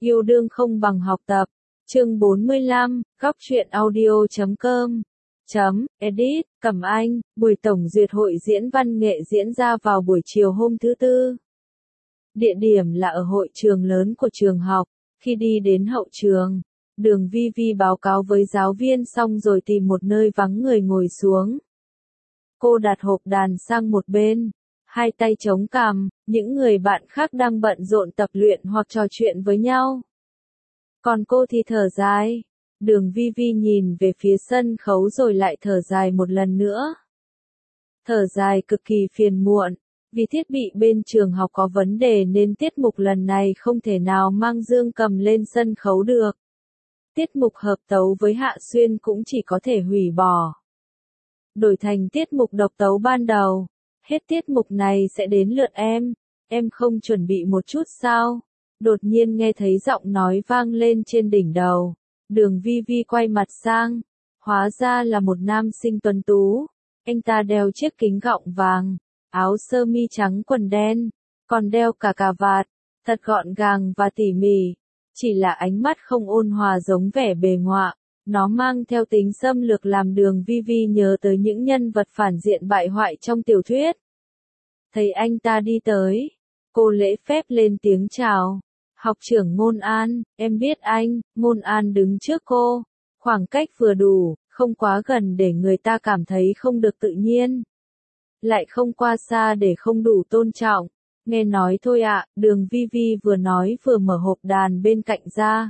Yêu đương không bằng học tập. Chương 45, góc truyện audio.com. Edit, Cẩm Anh, buổi tổng duyệt hội diễn văn nghệ diễn ra vào buổi chiều hôm thứ Tư. Địa điểm là ở hội trường lớn của trường học. Khi đi đến hậu trường, Đường Vi Vi báo cáo với giáo viên xong rồi tìm một nơi vắng người ngồi xuống. Cô đặt hộp đàn sang một bên, hai tay chống cằm, những người bạn khác đang bận rộn tập luyện hoặc trò chuyện với nhau. Còn cô thì thở dài. Đường Vi Vi nhìn về phía sân khấu rồi lại thở dài một lần nữa. Thở dài cực kỳ phiền muộn, vì thiết bị bên trường học có vấn đề nên tiết mục lần này không thể nào mang Dương Cầm lên sân khấu được. Tiết mục hợp tấu với Hạ Xuyên cũng chỉ có thể hủy bỏ. Đổi thành tiết mục độc tấu ban đầu. Hết tiết mục này sẽ đến lượt em không chuẩn bị một chút sao? Đột nhiên nghe thấy giọng nói vang lên trên đỉnh đầu. Đường Vi Vi quay mặt sang, hóa ra là một nam sinh tuấn tú. Anh ta đeo chiếc kính gọng vàng, áo sơ mi trắng quần đen, còn đeo cả cà vạt, thật gọn gàng và tỉ mỉ. Chỉ là ánh mắt không ôn hòa giống vẻ bề ngoại, nó mang theo tính xâm lược làm Đường Vi Vi nhớ tới những nhân vật phản diện bại hoại trong tiểu thuyết. Thấy anh ta đi tới, cô lễ phép lên tiếng chào. Học trưởng Ngôn An, em biết anh. Ngôn An đứng trước cô, khoảng cách vừa đủ, không quá gần để người ta cảm thấy không được tự nhiên, lại không qua xa để không đủ tôn trọng. Nghe nói thôi ạ. Đường Vi Vi vừa nói vừa mở hộp đàn bên cạnh ra,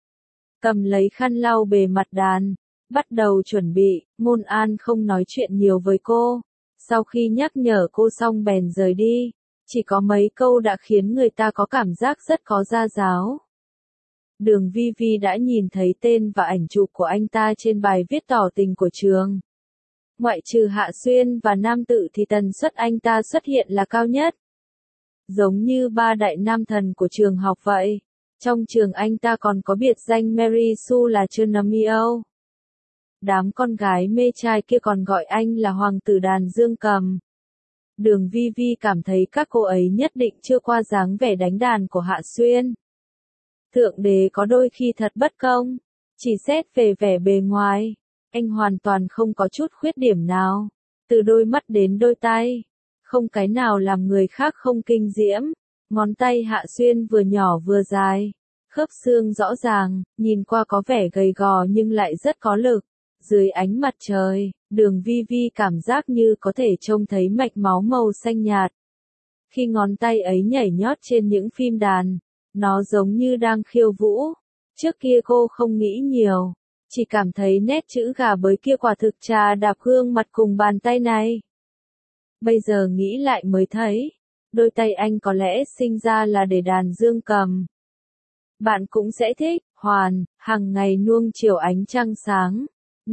cầm lấy khăn lau bề mặt đàn, bắt đầu chuẩn bị. Ngôn An không nói chuyện nhiều với cô, sau khi nhắc nhở cô xong bèn rời đi. Chỉ có mấy câu đã khiến người ta có cảm giác rất có gia giáo. Đường Vi Vi đã nhìn thấy tên và ảnh chụp của anh ta trên bài viết tỏ tình của trường. Ngoại trừ Hạ Xuyên và Nam Tự thì tần suất anh ta xuất hiện là cao nhất. Giống như ba đại nam thần của trường học vậy. Trong trường anh ta còn có biệt danh Mary Sue là Chernamio. Đám con gái mê trai kia còn gọi anh là hoàng tử đàn Dương Cầm. Đường Vi Vi cảm thấy các cô ấy nhất định chưa qua dáng vẻ đánh đàn của Hạ Xuyên. Thượng đế có đôi khi thật bất công. Chỉ xét về vẻ bề ngoài, anh hoàn toàn không có chút khuyết điểm nào. Từ đôi mắt đến đôi tay, không cái nào làm người khác không kinh diễm. Ngón tay Hạ Xuyên vừa nhỏ vừa dài, khớp xương rõ ràng, nhìn qua có vẻ gầy gò nhưng lại rất có lực. Dưới ánh mặt trời, Đường Vi Vi cảm giác như có thể trông thấy mạch máu màu xanh nhạt. Khi ngón tay ấy nhảy nhót trên những phím đàn, nó giống như đang khiêu vũ. Trước kia cô không nghĩ nhiều, chỉ cảm thấy nét chữ gà bới kia quả thực trà đạp gương mặt cùng bàn tay này. Bây giờ nghĩ lại mới thấy, đôi tay anh có lẽ sinh ra là để đàn Dương Cầm. Bạn cũng sẽ thích. Hoàn, hàng ngày nuông chiều ánh trăng sáng.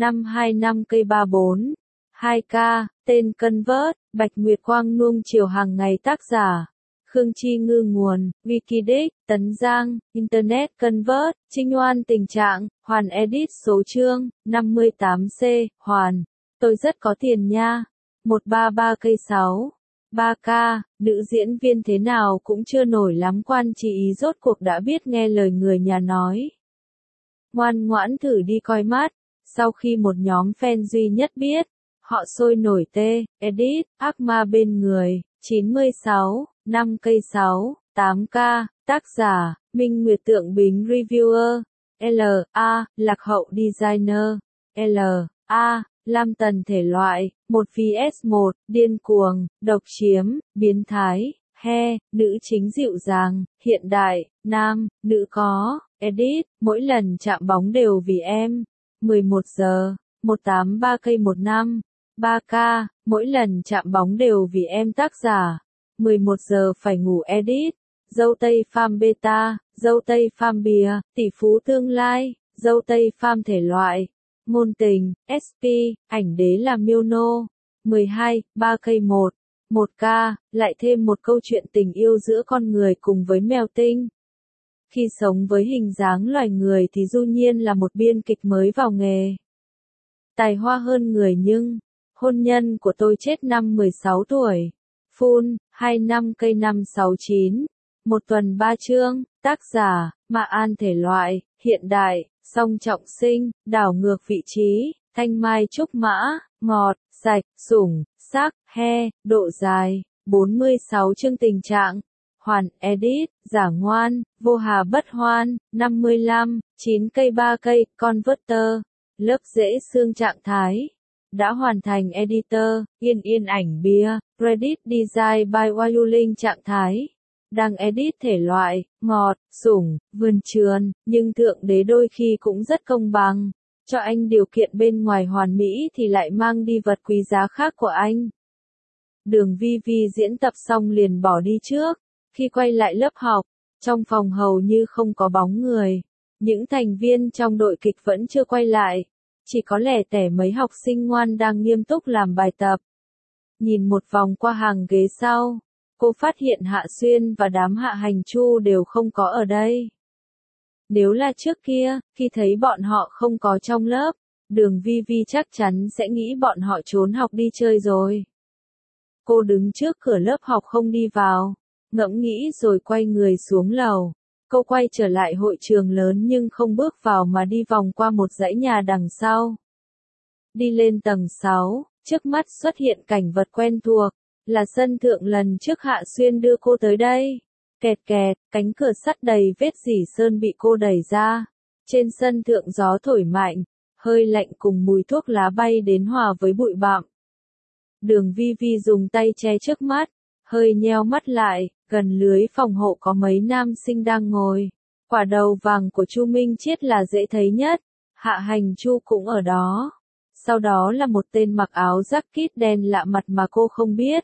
525 cây 34. 2K, tên Convert, Bạch Nguyệt Quang nuông chiều hàng ngày tác giả. Khương Chi Ngư nguồn, Wikidex, Tấn Giang, Internet Convert, Trinh Oan tình trạng, Hoàn edit số chương, 58C, Hoàn. Tôi rất có tiền nha. 133 cây 6. 3K, nữ diễn viên thế nào cũng chưa nổi lắm quan chị ý rốt cuộc đã biết nghe lời người nhà nói. Ngoan ngoãn thử đi coi mắt. Sau khi một nhóm fan duy nhất biết, họ sôi nổi edit, ác ma bên người, 96, 5 cây 6, 8K, tác giả, Minh Nguyệt Tượng Bính Reviewer, L.A. Lạc Hậu Designer, L.A. Lam Tần thể loại, 1vs1, điên cuồng, độc chiếm, biến thái, nữ chính dịu dàng, hiện đại, nam, nữ có, edit, mỗi lần chạm bóng đều vì em. 11 giờ, 183 cây 15, 3K, mỗi lần chạm bóng đều vì em tác giả. 11 giờ phải ngủ edit, dâu tây farm beta, dâu tây farm bìa, tỷ phú tương lai, dâu tây farm thể loại, ngôn tình, SP, ảnh đế là Milno. 12, 3 cây 1, 1K, lại thêm một câu chuyện tình yêu giữa con người cùng với mèo tinh. Khi sống với hình dáng loài người thì Du Nhiên là một biên kịch mới vào nghề. Tài hoa hơn người nhưng, hôn nhân của tôi chết năm 16 tuổi. Full, 25 cây 569. Một tuần 3 chương, tác giả, Mạ An thể loại, hiện đại, song trọng sinh, đảo ngược vị trí, thanh mai trúc mã, ngọt, sạch, sủng, sắc, he, độ dài, 46 chương tình trạng. Hoàn, edit, giả ngoan, vô hà bất hoan, 55, 9 cây 3 cây, converter, lớp dễ xương trạng thái. Đã hoàn thành editor, yên ảnh bìa, Reddit design by Wayuling trạng thái. Đang edit thể loại, ngọt, sủng, vườn trườn, nhưng thượng đế đôi khi cũng rất công bằng. Cho anh điều kiện bên ngoài hoàn mỹ thì lại mang đi vật quý giá khác của anh. Đường Vi Vi diễn tập xong liền bỏ đi trước. Khi quay lại lớp học, trong phòng hầu như không có bóng người. Những thành viên trong đội kịch vẫn chưa quay lại. Chỉ có lẻ tẻ mấy học sinh ngoan đang nghiêm túc làm bài tập. Nhìn một vòng qua hàng ghế sau, cô phát hiện Hạ Xuyên và đám Hạ Hành Chu đều không có ở đây. Nếu là trước kia, khi thấy bọn họ không có trong lớp, Đường Vi Vi chắc chắn sẽ nghĩ bọn họ trốn học đi chơi rồi. Cô đứng trước cửa lớp học không đi vào, ngẫm nghĩ rồi quay người xuống lầu. Cô quay trở lại hội trường lớn nhưng không bước vào mà đi vòng qua một dãy nhà đằng sau. Đi lên tầng 6, trước mắt xuất hiện cảnh vật quen thuộc, là sân thượng lần trước Hạ Xuyên đưa cô tới đây. Kẹt kẹt, cánh cửa sắt đầy vết rỉ sơn bị cô đẩy ra. Trên sân thượng gió thổi mạnh, hơi lạnh cùng mùi thuốc lá bay đến hòa với bụi bặm. Đường Vi Vi dùng tay che trước mắt, hơi nheo mắt lại, gần lưới phòng hộ có mấy nam sinh đang ngồi. Quả đầu vàng của Chu Minh Chiết là dễ thấy nhất, Hạ Hành Chu cũng ở đó. Sau đó là một tên mặc áo jacket đen lạ mặt mà cô không biết.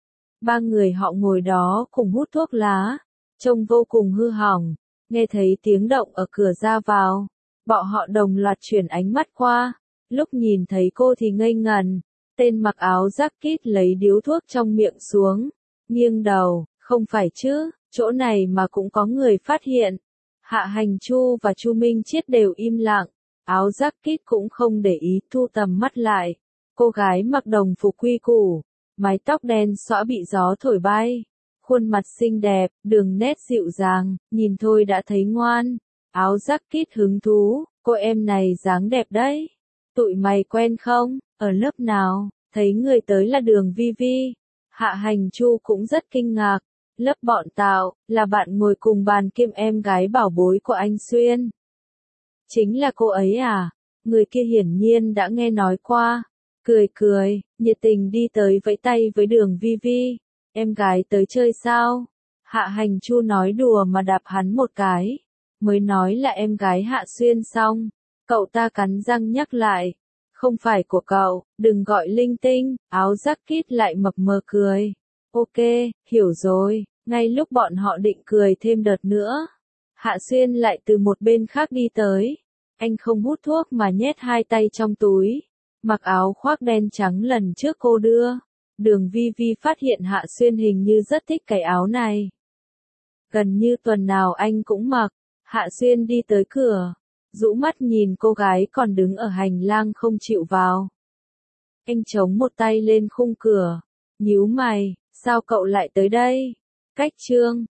Ba người họ ngồi đó cùng hút thuốc lá, trông vô cùng hư hỏng. Nghe thấy tiếng động ở cửa ra vào, bọn họ đồng loạt chuyển ánh mắt qua. Lúc nhìn thấy cô thì ngây ngần. Tên mặc áo jacket lấy điếu thuốc trong miệng xuống, nghiêng đầu, không phải chứ, chỗ này mà cũng có người phát hiện. Hạ Hành Chu và Chu Minh Chiết đều im lặng, áo jacket cũng không để ý, thu tầm mắt lại. Cô gái mặc đồng phục quy củ, mái tóc đen xõa bị gió thổi bay, khuôn mặt xinh đẹp, đường nét dịu dàng, nhìn thôi đã thấy ngoan. Áo jacket hứng thú, cô em này dáng đẹp đấy. Tụi mày quen không, ở lớp nào? Thấy người tới là Đường Vi Vi. Hạ Hành Chu cũng rất kinh ngạc. Lớp bọn Tạo, là bạn ngồi cùng bàn kiêm em gái bảo bối của anh Xuyên. Chính là cô ấy à? Người kia hiển nhiên đã nghe nói qua. Cười cười, nhiệt tình đi tới vẫy tay với Đường Vi Vi. Em gái tới chơi sao? Hạ Hành Chu nói đùa mà đạp hắn một cái. Mới nói là em gái Hạ Xuyên xong. Cậu ta cắn răng nhắc lại. Không phải của cậu, đừng gọi linh tinh, áo jacket lại mập mờ cười. Ok, hiểu rồi, ngay lúc bọn họ định cười thêm đợt nữa. Hạ Xuyên lại từ một bên khác đi tới. Anh không hút thuốc mà nhét hai tay trong túi. Mặc áo khoác đen trắng lần trước cô đưa. Đường Vi Vi phát hiện Hạ Xuyên hình như rất thích cái áo này. Gần như tuần nào anh cũng mặc. Hạ Xuyên đi tới cửa. Rũ mắt nhìn cô gái còn đứng ở hành lang không chịu vào. Anh chống một tay lên khung cửa. Nhíu mày, sao cậu lại tới đây? Cách chương.